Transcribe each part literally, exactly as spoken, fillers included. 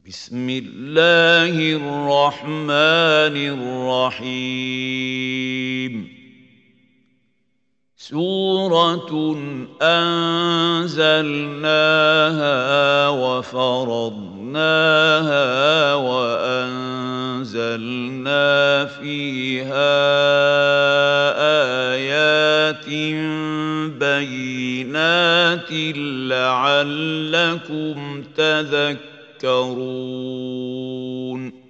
بسم الله الرحمن الرحيم سورة أنزلناها وفرضناها وأنزلنا فيها آيات بينات لعلكم تذكرون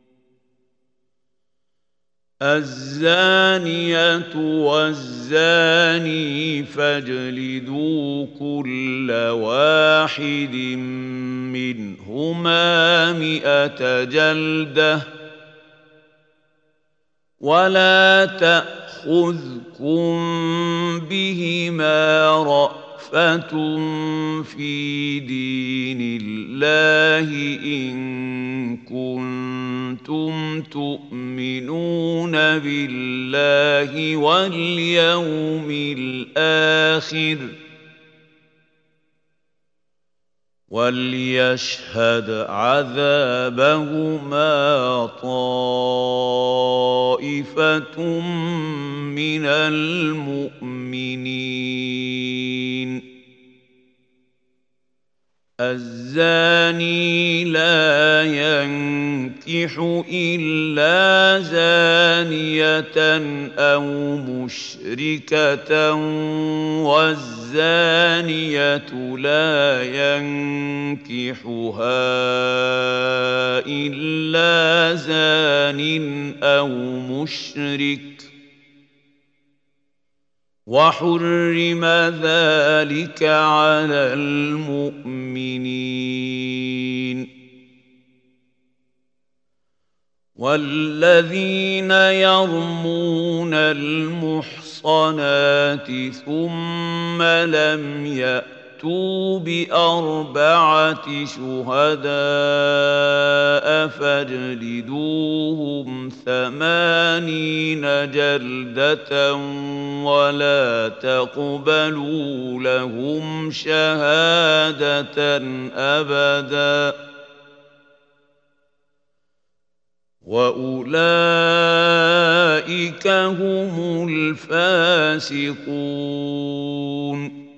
الزانية والزاني فاجلدوا كل واحد منهما مئة جلدة ولا تأخذكم بهما رأفة في دين الله إن كنتم تؤمنون بالله واليوم الآخر وليشهد عذابهما طائفة من المؤمنين الزاني لا ينكح إلا زانية أو مشركة والزانية لا ينكحها إلا زان أو مشرك وحرم ذلك على المؤمنين والذين يرمون المحصنات ثم لم يأتوا بأربعة شهداء فاجلدوهم ثمانين جلدة ولا تقبلوا لهم شهادة أبدا وأولئك هم الفاسقون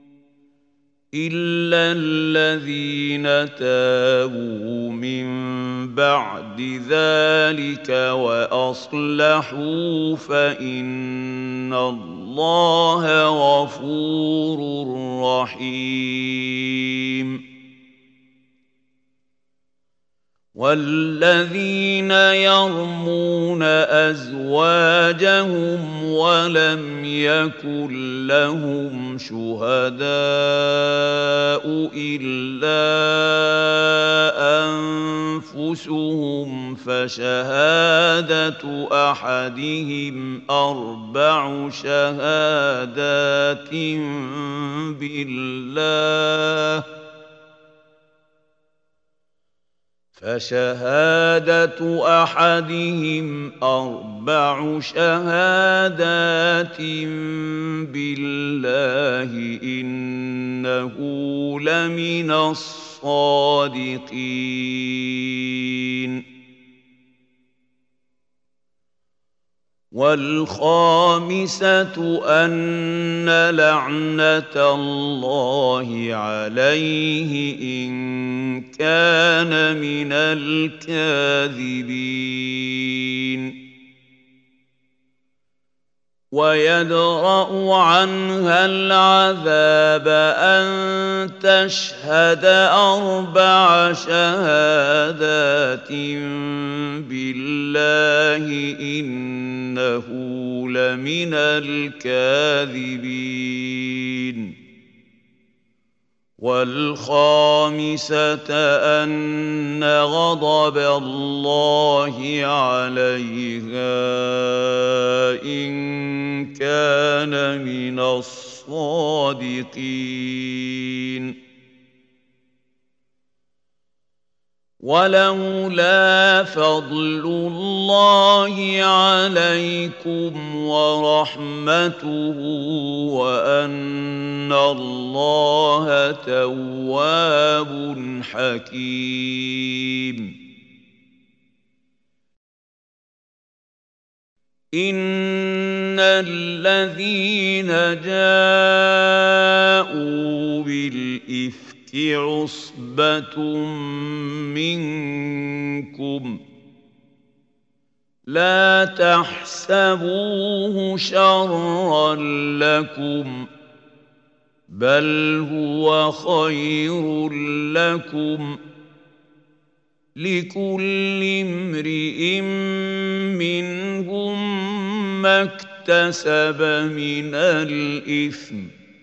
إلا الذين تابوا من بعد ذلك وأصلحوا فإن الله غفور رحيم والذين يرمون أزواجهم ولم يكن لهم شهداء إلا أنفسهم فشهادة أحدهم أربع شهادات بالله فشهادة أحدهم أربع شهادات بالله إنه لمن الصادقين والخامسة أن لعنة الله عليه إن كان من الكاذبين ويدرأ عنها العذاب أن تشهد أربع شهادات بالله إنه لمن الكاذبين والخامسة أن غضب الله عليها إن كان من الصادقين ولولا فضل الله عليكم ورحمته وأن الله تواب حكيم. إن الذين جاءوا بالإفك عصبة منكم لا تحسبوه شرا لكم بل هو خير لكم لكل امرئ منهم ما اكتسب من الإثم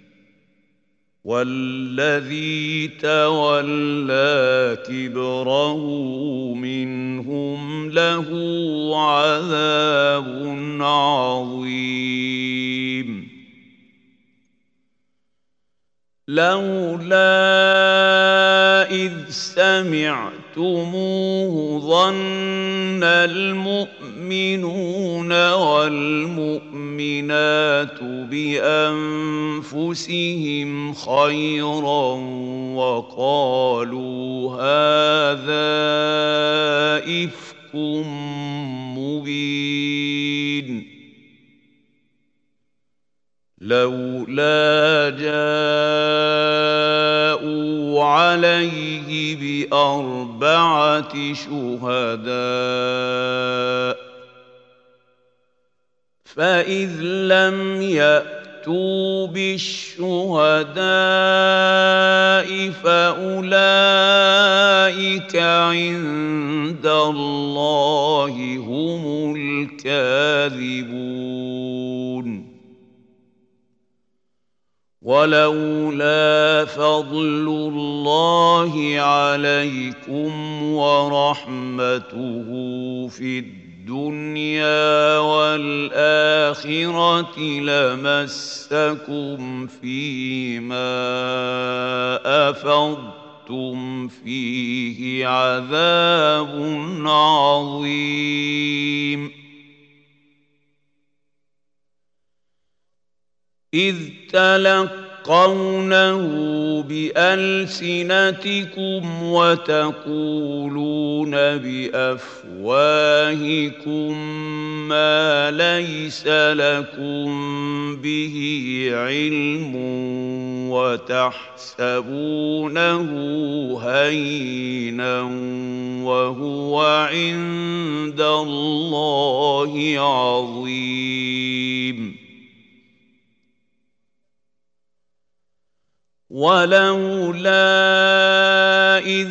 والذي تولى كبره منهم له عذاب عظيم. لولا إذ سمعتموه ظن المؤمنون والمؤمنات بأنفسهم خيرا وقالوا هذا إفك مبين. لولا جاءوا عليه بأربعة شهداء فإذ لم يأتوا بالشهداء فأولئك عند الله هم الكاذبون. ولولا فضل الله عليكم ورحمته في الدنيا والآخرة لمسكم فيما أفضتم فيه عذاب عظيم. إذ تلقونه بألسنتكم وتقولون بأفواهكم ما ليس لكم به علم وتحسبونه هينا وهو عند الله عظيم. ولولا إذ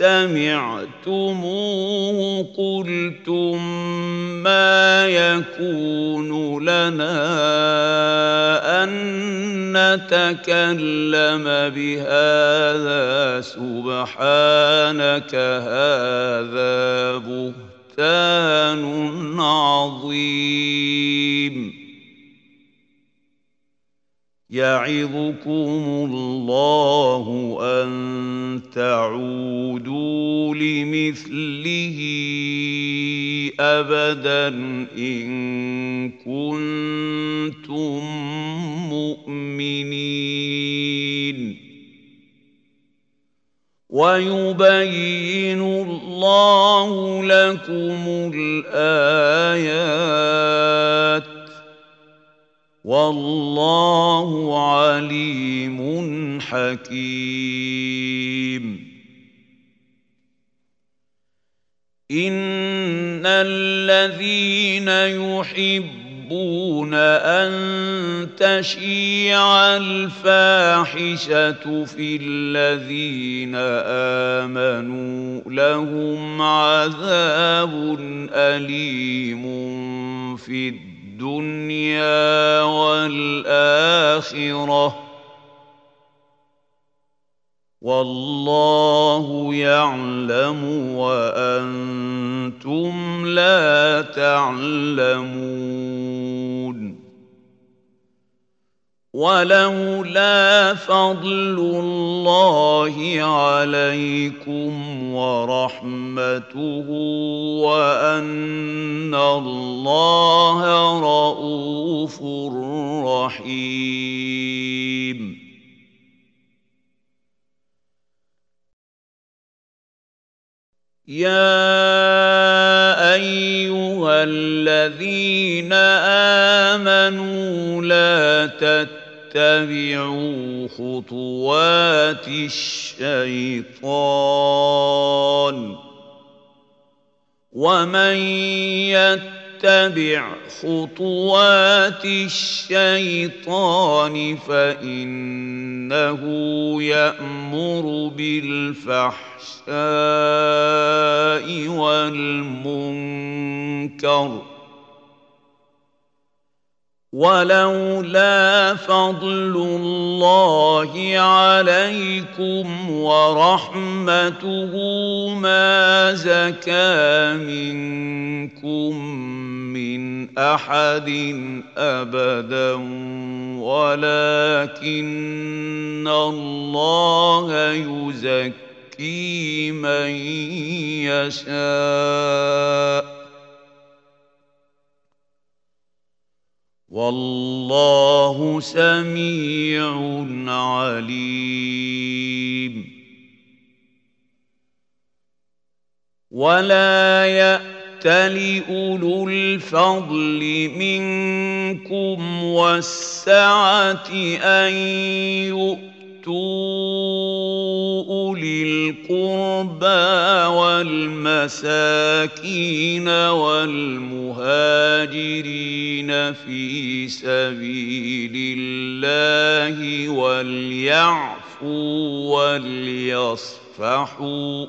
سمعتموه قلتم ما يكون لنا أن نتكلم بهذا سبحانك هذا بهتان عظيم. يعظكم الله أن تعودوا لمثله أبدا إن كنتم مؤمنين. ويبين الله لكم الآيات والله عليم حكيم. إن الذين يحبون أن تشيع الفاحشة في الذين آمنوا لهم عذاب أليم في الدنيا الدنيا والآخرة والله يعلم وأنتم لا تعلمون. ولولا فضل الله عليكم ورحمته وأن الله رءوف رحيم. يا أيها الذين آمنوا لا تتبعوا خطوات الشيطان ومن يتبع خطوات الشيطان فإنه يأمر بالفحشاء والمنكر ولولا فضل الله عليكم ورحمته ما زكى منكم من أحد أبدا ولكن الله يزكي من يشاء والله سميع عليم. ولا يأتل أولو الفضل منكم والسعة أن يؤتوا أولي القربى والمساكين والمهاجرين في سبيل الله وليعفوا وليصفحوا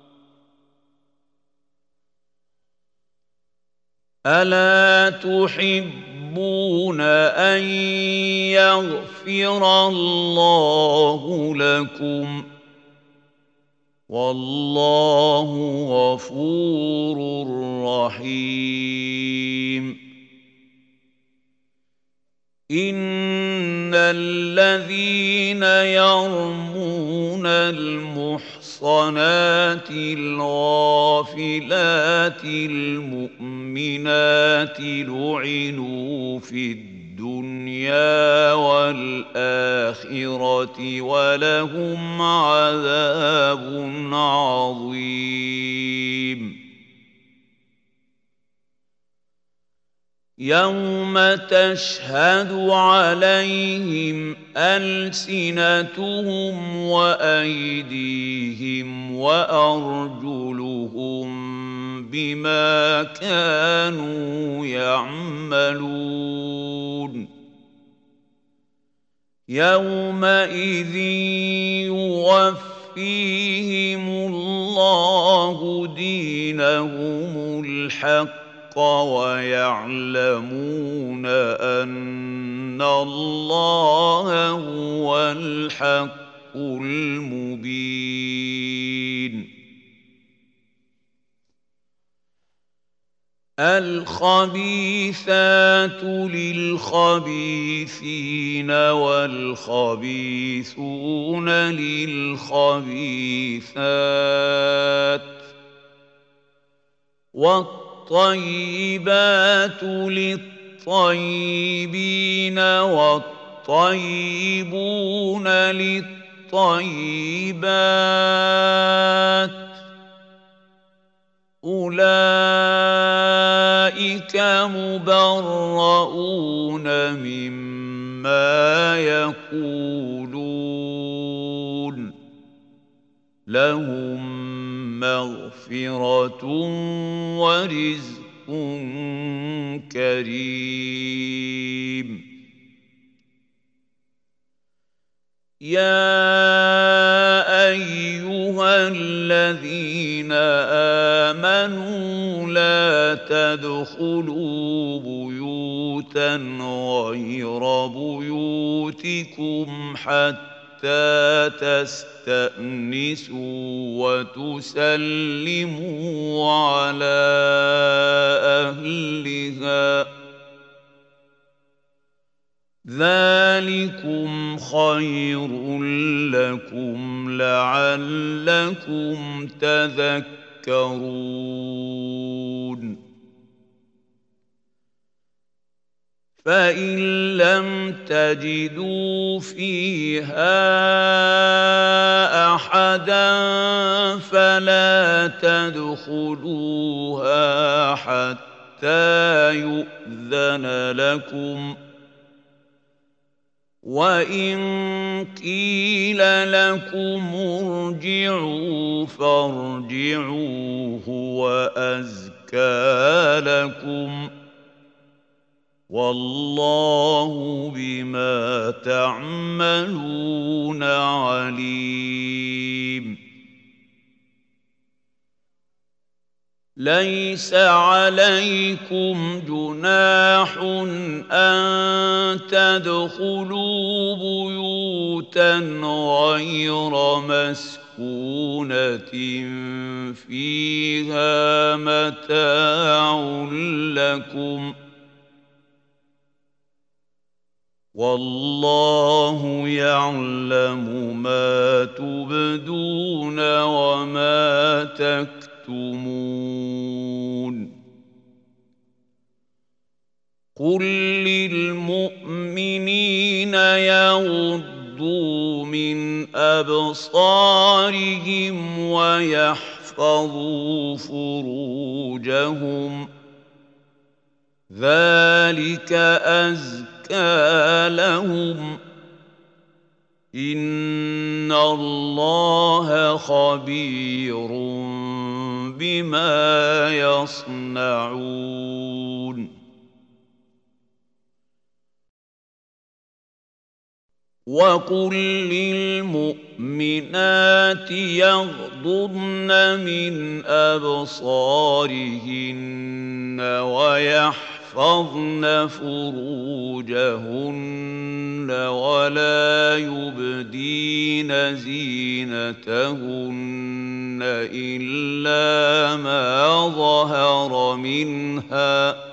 ألا تحبون أن يغفر الله لكم والله غفور رحيم. إن الذين يرمون المحصنات الغافلات المؤمنات لعنوا في الدنيا والآخرة ولهم عذاب عظيم. يوم تشهد عليهم ألسنتهم وأيديهم وأرجلهم بما كانوا يعملون. يومئذ يوفيهم الله دينهم الحق ويعلمون أن الله هو الحق المبين. الخبيثات للخبيثين والخبيثون للخبيثات والطيبات للطيبين والطيبون للطيبات أولئك مبرؤون مما يقولون لهم مغفرة ورزق كريم. يا أيها الذين آمنوا لا تدخلوا بيوتا غير بيوتكم حتى تستأنسوا وتسلموا على أهلها ذلكم خير لكم لعلكم تذكرون فإن لم تجدوا فيها أحدا فلا تدخلوها حتى يؤذن لكم وإن قيل لكم ارجعوا فارجعوا هو أزكى لكم والله بما تعملون عليم ليس عليكم جناح أن تدخلوا بيوتا غير مسكونة فيها متاع لكم والله يعلم ما تبدون وما تكتمون قل للمؤمنين يغضوا من أبصارهم ويحفظوا فروجهم ذلك أزكى لهم إن الله خبير بما يصنعون وقل للمؤمنات يغضضن من أبصارهن ويحفظن فروجهن ولا يبدين زينتهن إلا ما ظهر منها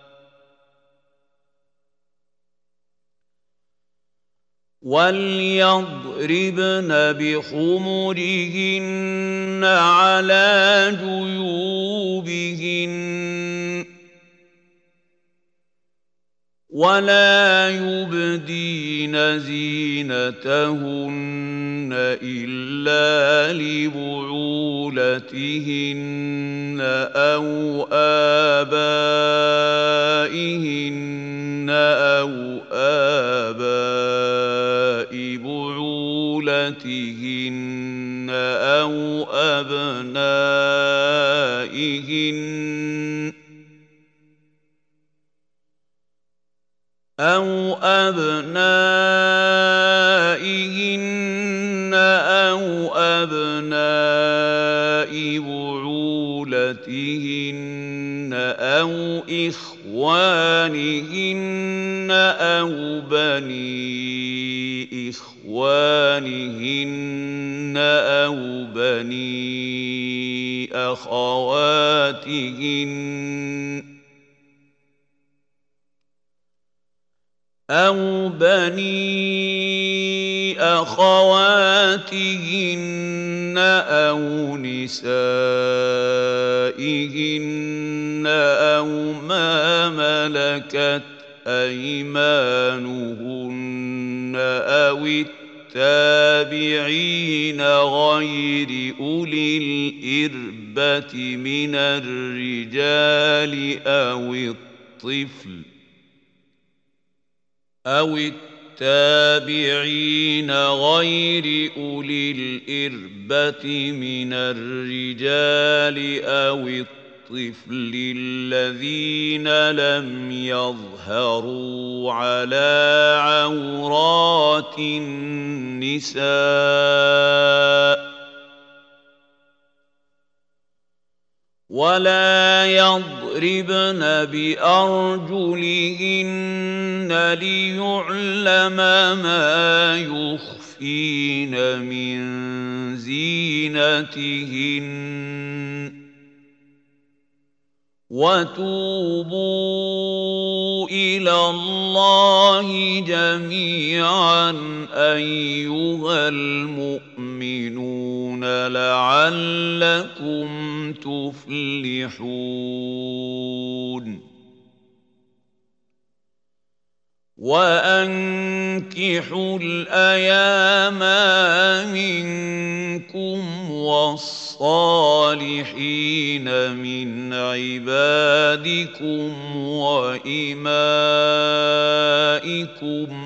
وَلْيَضْرِبْنَ بِخُمُرِهِنَّ عَلَى جُيُوبِهِنَّ وَلَا يُبْدِينَ زِينَتَهُنَّ إِلَّا لِبُعُولَتِهِنَّ أَوْ آبَائِهِنَّ أَوْ آبَاءِ بُعُولَتِهِنَّ أَوْ أَبْنَائِهِنَّ أَوْ أَبْنَائِهِنَّ أَوْ أَبْنَاءِ بُعُولَتِهِنَّ أَوْ إِخْوَانِهِنَّ أَوْ بَنِي إِخْوَانِهِنَّ أَوْ بَنِي أَخَوَاتِهِنَّ أَوْ بَنِي أَخَوَاتِهِنَّ أَوْ نِسَائِهِنَّ أَوْ مَا مَلَكَتْ أَيْمَانُهُنَّ أَوِ التَّابِعِينَ غَيْرِ أُولِي الْإِرْبَةِ مِنَ الرِّجَالِ أَوِ الطِّفْلِ أَوِ التَّابِعِينَ غَيْرِ أُولِي الْإِرْبَةِ مِنَ الرِّجَالِ أَوِ الطِّفْلِ الَّذِينَ لَمْ يَظْهَرُوا عَلَى عَوْرَاتِ النِّسَاءِ وَلَا يَضْرِبْنَ بِأَرْجُلِهِنَّ لِيُعْلَمَ مَا يُخْفِينَ مِنْ زِينَتِهِنَّ وتوبوا إلى الله جميعا أيها المؤمنون لعلكم تفلحون وأنكحوا الأيام منكم والصالحين من عبادكم وإمائكم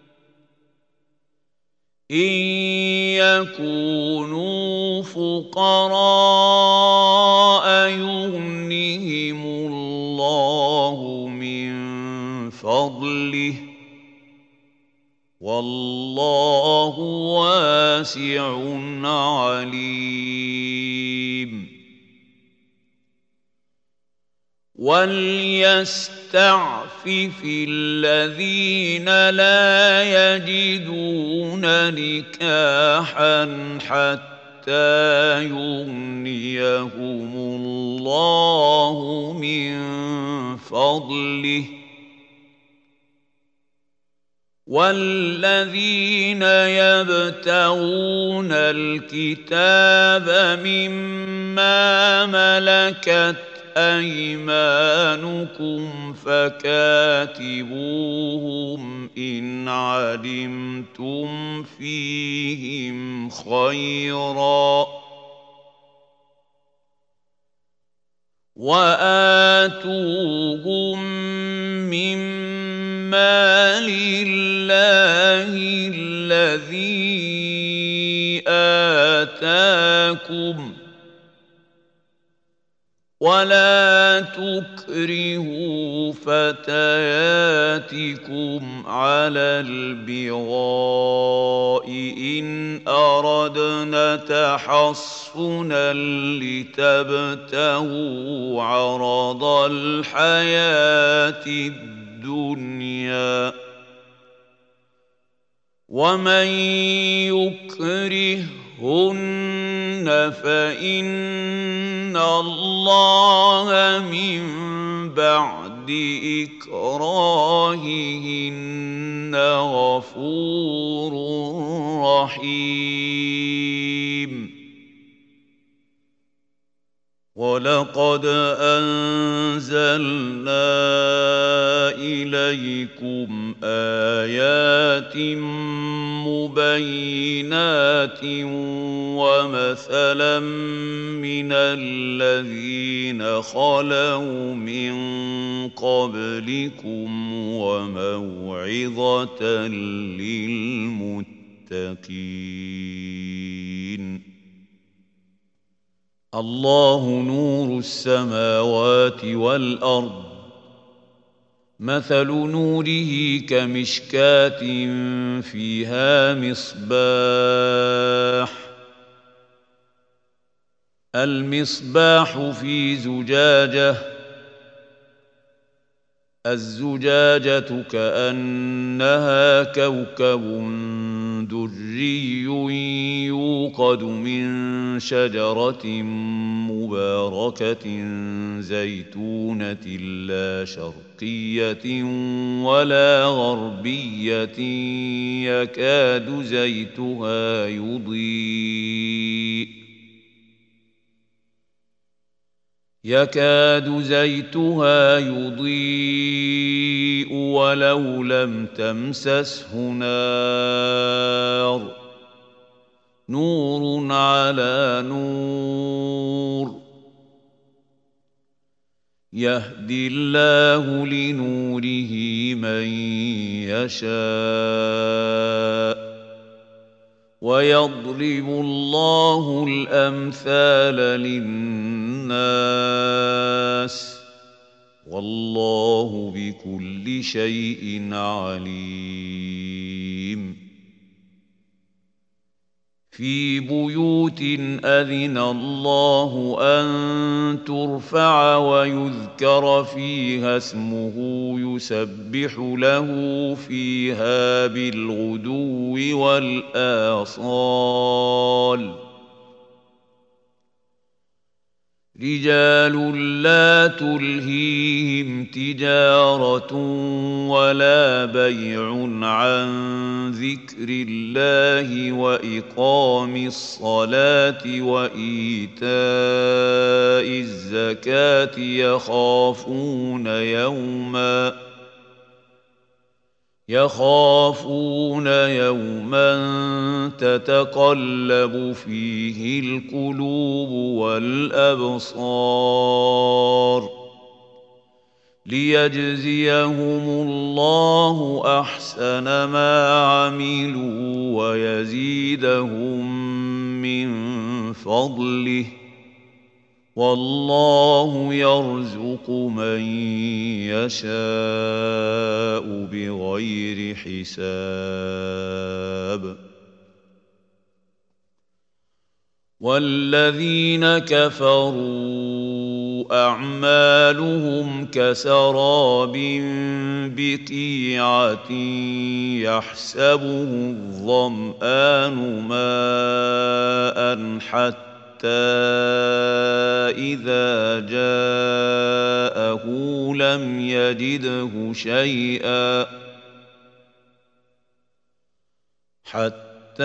إن يكونوا فقراء يغنهم الله من فضله والله واسع عليم وليستعفف الذين لا يجدون نكاحا حتى يغنيهم الله من فضله والذين يبتغون الكتاب مما ملكت أيمانكم فكاتبوهم إن علمتم فيهم خيرا وآتوهم مما لله الذي آتاكم ولا تكرهوا فتياتكم على البغاء إن أردنا تحصنا لتبتغوا عرض الحياة الدنيا ومن يكرهن فإن الله من بعد إكراههن غفور رحيم ولقد أنزلنا إليكم آيات مبينات ومثلا من الذين خلوا من قبلكم وموعظة للمتقين الله نور السماوات والأرض مثل نوره كمشكاة فيها مصباح المصباح في زجاجة الزجاجة كأنها كوكب دري يوقد من شجرة مباركة زيتونة لا شرقية ولا غربية يكاد زيتها يضيء يكاد زيتها يضيء ولو لم تمسسه نار نور على نور يهدي الله لنوره من يشاء ويضرب الله الأمثال للناس والله بكل شيء عليم في بيوت أذن الله أن ترفع ويذكر فيها اسمه يسبح له فيها بالغدو والآصال رجال لا تلهيهم تجارة ولا بيع عن ذكر الله وإقام الصلاة وإيتاء الزكاة يخافون يوما يخافون يوما تتقلب فيه القلوب والأبصار ليجزيهم الله أحسن ما عملوا ويزيدهم من فضله والله يرزق من يشاء بغير حساب والذين كفروا أعمالهم كسراب بقيعة يحسبه الظمآن ماء حتى إذا جاءه لم يجده شيئا حتى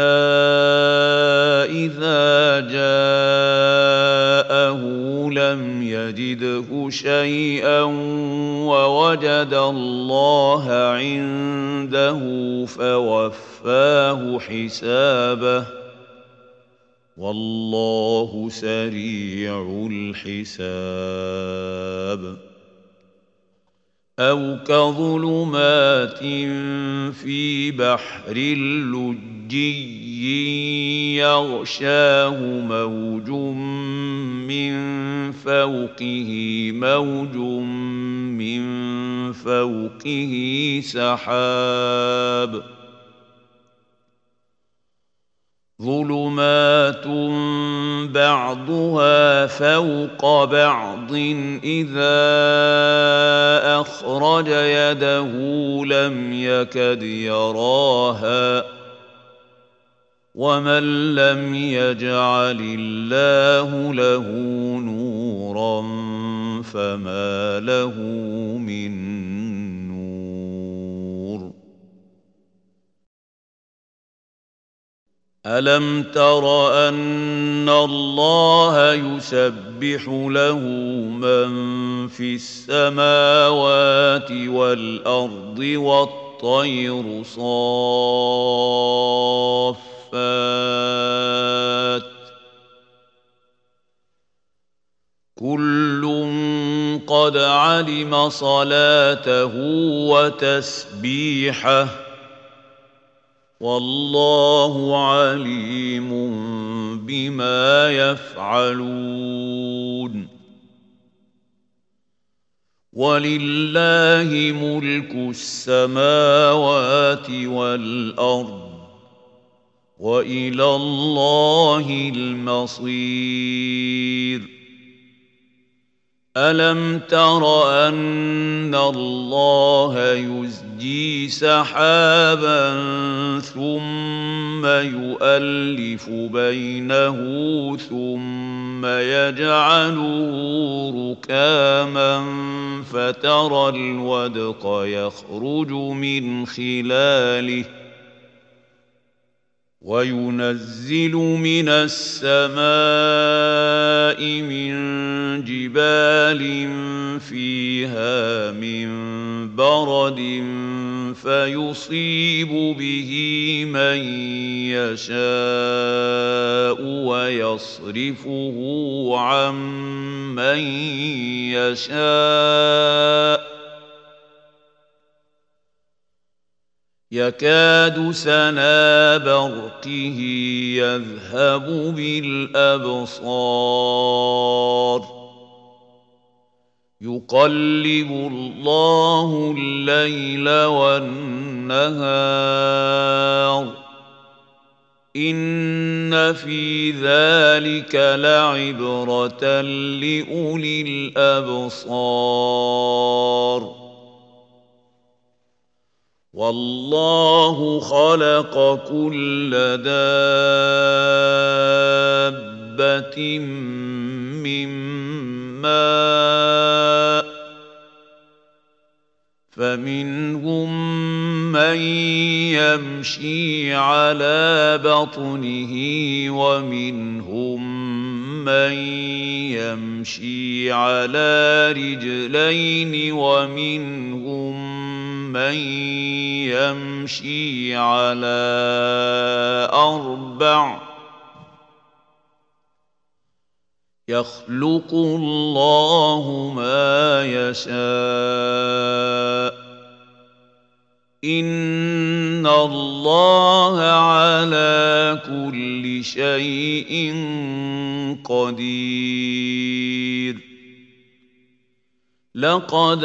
إذا جاءه لم يجده شيئا ووجد الله عنده فوفاه حسابه والله سريع الحساب أو كظلمات في بحر لجي يغشاه موج من فوقه موج من فوقه سحاب ظلمات بعضها فوق بعض إذا أخرج يده لم يكد يراها ومن لم يجعل الله له نورا فما له من نور ألم تر أن الله يسبح له من في السماوات والأرض والطير صافات كل قد علم صلاته وتسبيحه والله عليم بما يفعلون ولله ملك السماوات والأرض وإلى الله المصير ألم تر أن الله يزجي سحابا ثم يؤلف بينه ثم يجعله ركاما فترى الودق يخرج من خلاله وينزل من السماء من جبال فيها من برد فيصيب به من يشاء ويصرفه عن من يشاء يكاد سنا برقه يذهب بالأبصار يقلب الله الليل والنهار إن في ذلك لعبرة لأولي الأبصار والله خلق كل دابة من فمنهم من يمشي على بطنه ومنهم من يمشي على رجلين ومنهم من يمشي على أربع يخلق الله ما يشاء إن الله على كل شيء قدير لقد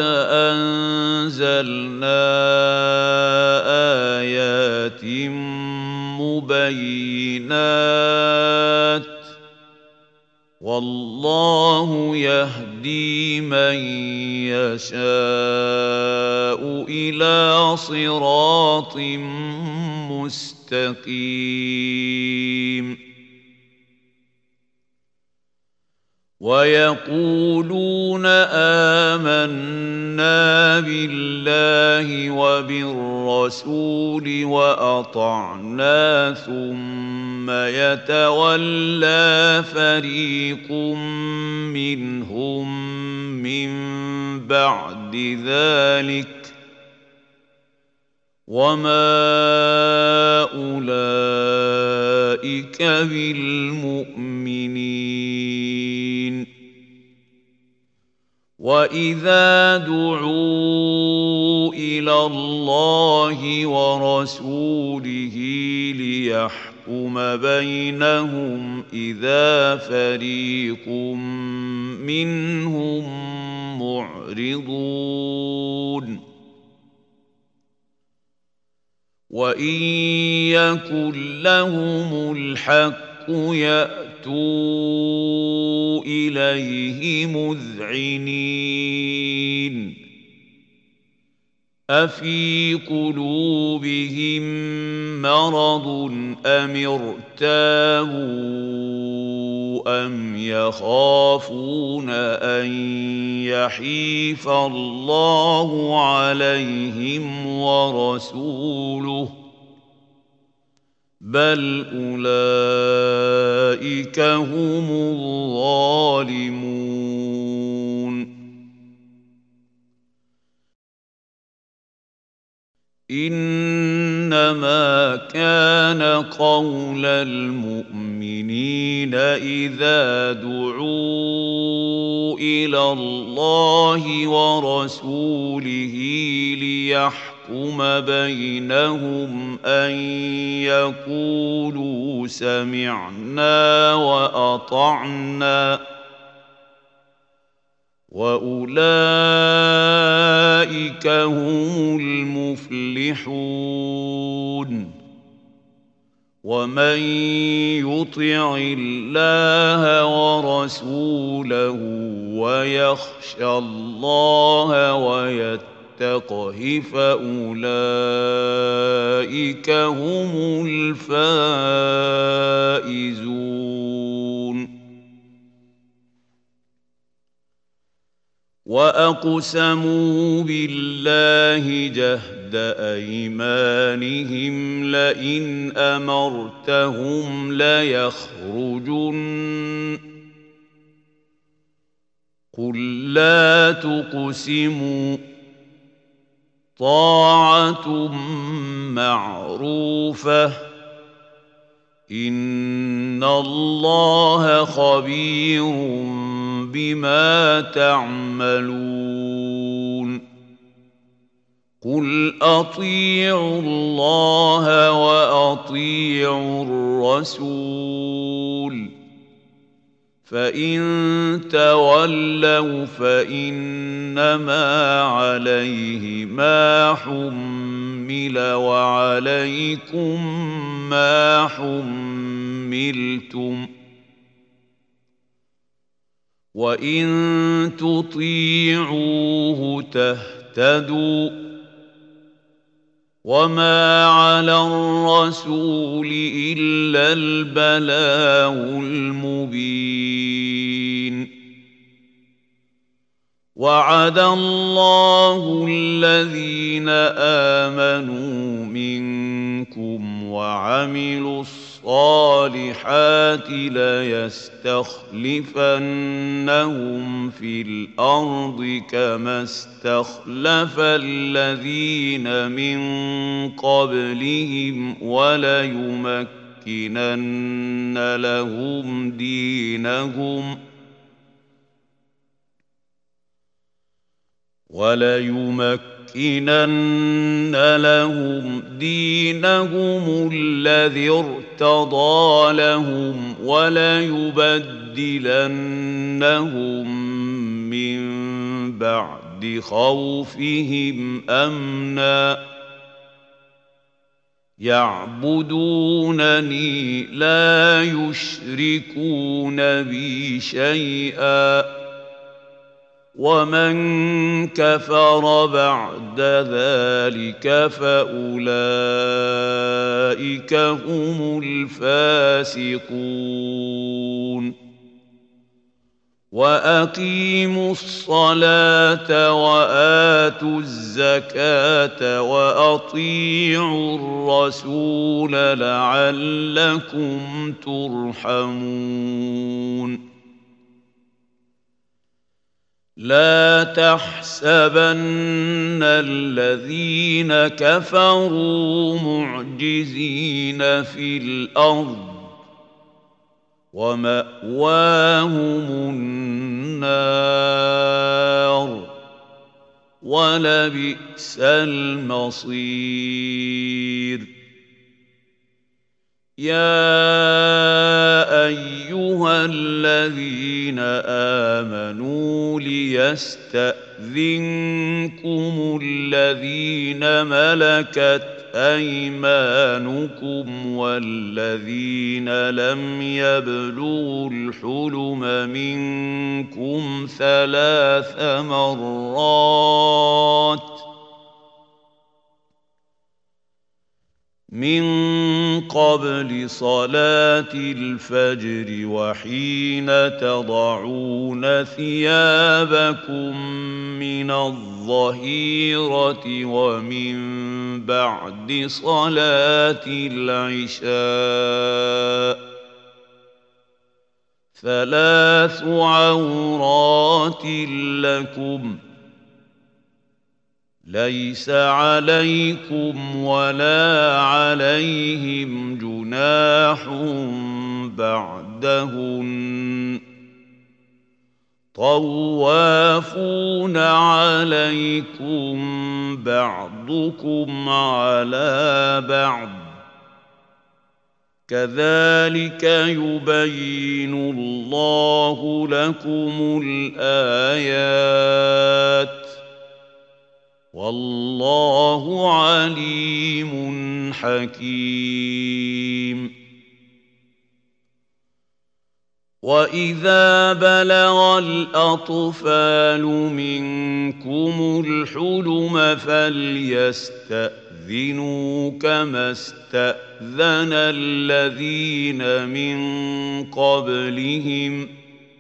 أنزلنا آيات مبينات والله يهدي من يشاء إلى صراط مستقيم ويقولون آمنا بالله وبالرسول وأطعنا ثم يتولى فريق منهم من بعد ذلك وما أولئك بالمؤمنين وإذا دعوا إلى الله ورسوله ليحكم بينهم إذا فريق منهم معرضون وإن يكن لهم الحق يأتوا إليه مذعنين أفي قلوبهم مرض أم ارتابوا أم يخافون أن يحيف الله عليهم ورسوله بل أولئك هم الظالمون إنما كان قول المؤمنين إذا دعوا إلى الله ورسوله ليحكم بينهم أن يقولوا سمعنا وأطعنا وأولئك هم المفلحون ومن يطع الله ورسوله ويخشى الله ويتقه فأولئك هم الفائزون وأقسموا بالله جهد أيمانهم لئن أمرتهم ليخرجن قل لا تقسموا طاعة معروفة إن الله خبير بما تعملون قل أطيعوا الله وأطيعوا الرسول فإن تولوا فإنما عليه ما حمل وعليكم ما حملتم وإن تطيعوه تهتدوا وما على الرسول إلا البلاغ المبين وعد الله الذين آمنوا منكم وعملوا الصالحات ليستخلفنهم في الأرض كما استخلف الذين من قبلهم وليمكنن لهم دينهم وليمكنن لهم دينهم الذي ارتضى لهم وليبدلنهم من بعد خوفهم أمنا يعبدونني لا يشركون بي شيئا ومن كفر بعد ذلك فأولئك هم الفاسقون وأقيموا الصلاة وآتوا الزكاة وأطيعوا الرسول لعلكم ترحمون لا تحسبن الذين كفروا معجزين في الأرض ومأواهم النار ولبئس المصير يا أيها الذين آمنوا ليستأذنكم الذين ملكت أيمانكم والذين لم يبلغوا الحلم منكم ثلاث مرات من قبل صلاة الفجر وحين تضعون ثيابكم من الظهيرة ومن بعد صلاة العشاء ثلاث عورات لكم ليس عليكم ولا عليهم جناح بعدهن طوافون عليكم بعضكم على بعض كذلك يبين الله لكم الآيات والله عليم حكيم وإذا بلغ الأطفال منكم الحلم فليستأذنوا كما استأذن الذين من قبلهم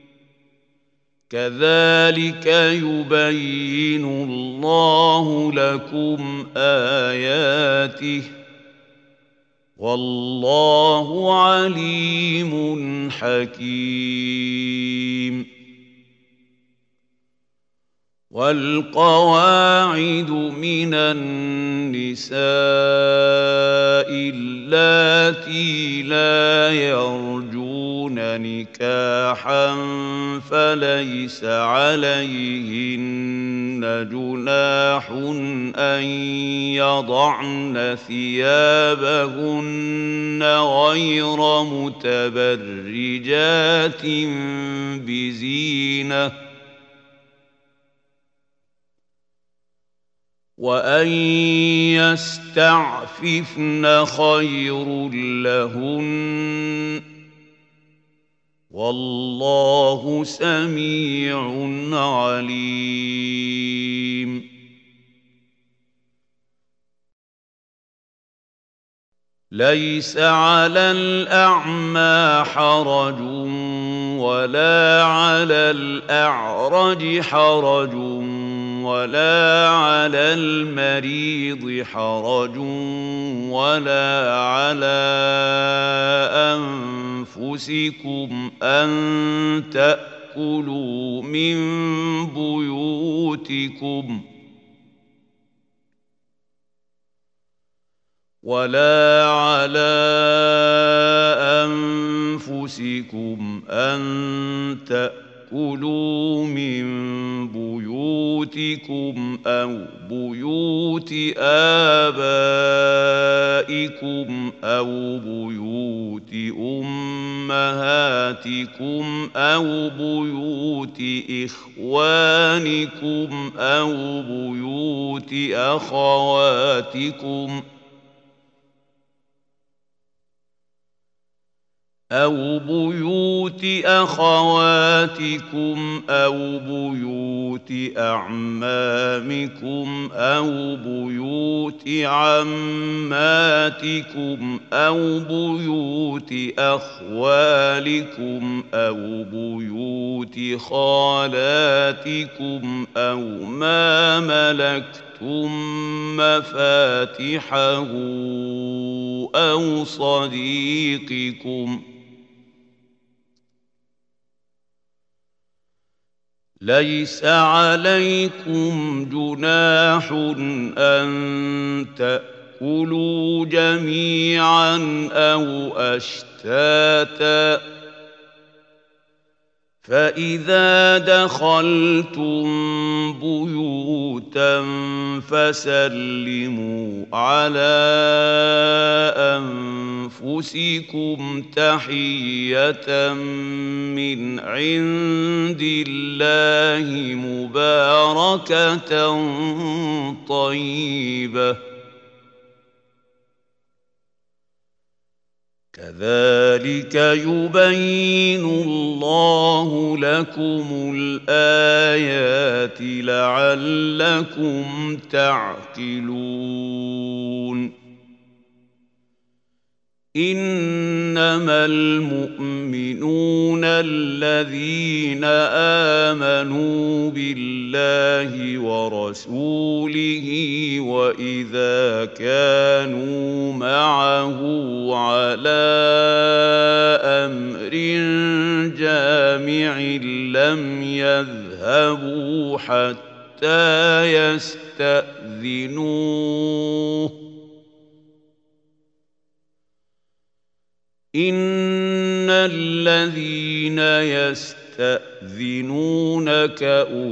كذلك يبين الله لكم آياته والله عليم حكيم والقواعد من النساء اللاتي لا يرجون نكاحا فليس عليهن جناح أن يضعن ثيابهن غير متبرجات بزينة وأن يستعففن خير لهن والله سميع عليم ليس على الأعمى حرج ولا على الأعرج حرج ولا على المريض حرج ولا على أنفسكم أن تأكلوا من بيوتكم ولا على أنفسكم أن تأكلوا من بيوتكم أو بيوت آبائكم أو بيوت أمهاتكم أو بيوت إخوانكم أو بيوت أخواتكم أو بيوت أخواتكم أو بيوت أعمامكم أو بيوت عماتكم أو بيوت أخوالكم أو بيوت خالاتكم أو ما ملكتم مفاتحه أو صديقكم ليس عليكم جناح أن تأكلوا جميعا أو أشتاتا فإذا دخلتم بيوتا فسلموا على أنفسكم تحية من عند الله مباركة طيبة كذلك يبين الله لكم الآيات لعلكم تعقلون إنما المؤمنون الذين آمنوا بالله ورسوله وإذا كانوا معه على أمر جامع لم يذهبوا حتى يستأذنوه إن الذين يستأذنونك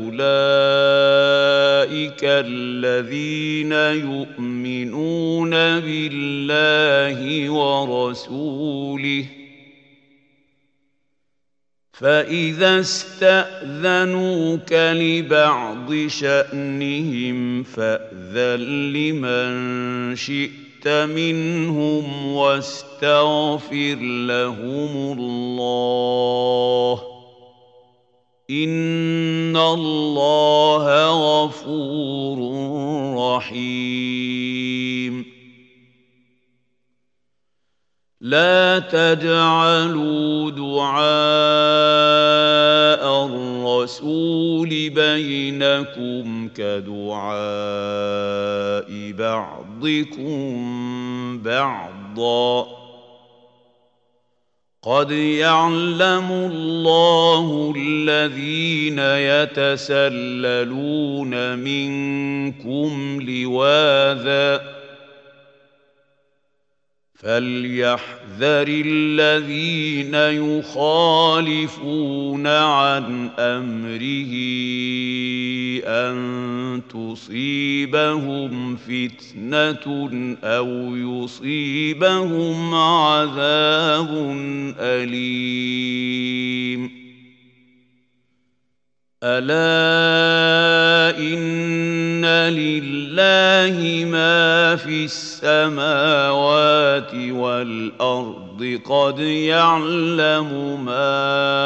أولئك الذين يؤمنون بالله ورسوله فإذا استأذنوك لبعض شأنهم فأذن لمن شئت منهم واستغفر لهم الله إن الله غفور رحيم لا تجعلوا دعاء الرسول بينكم كدعاء بعضكم بعضا قد يعلم الله الذين يتسللون منكم لواذا فليحذر الذين يخالفون عن أمره أن تصيبهم فتنة أو يصيبهم عذاب أليم ألا إن لله ما في السماوات والأرض قد يعلم ما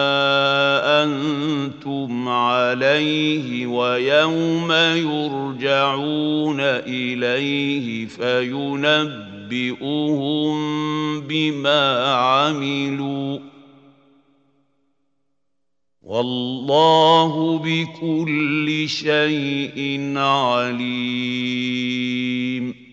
أنتم عليه ويوم يرجعون إليه فينبئهم بما عملوا والله بكل شيء عليم.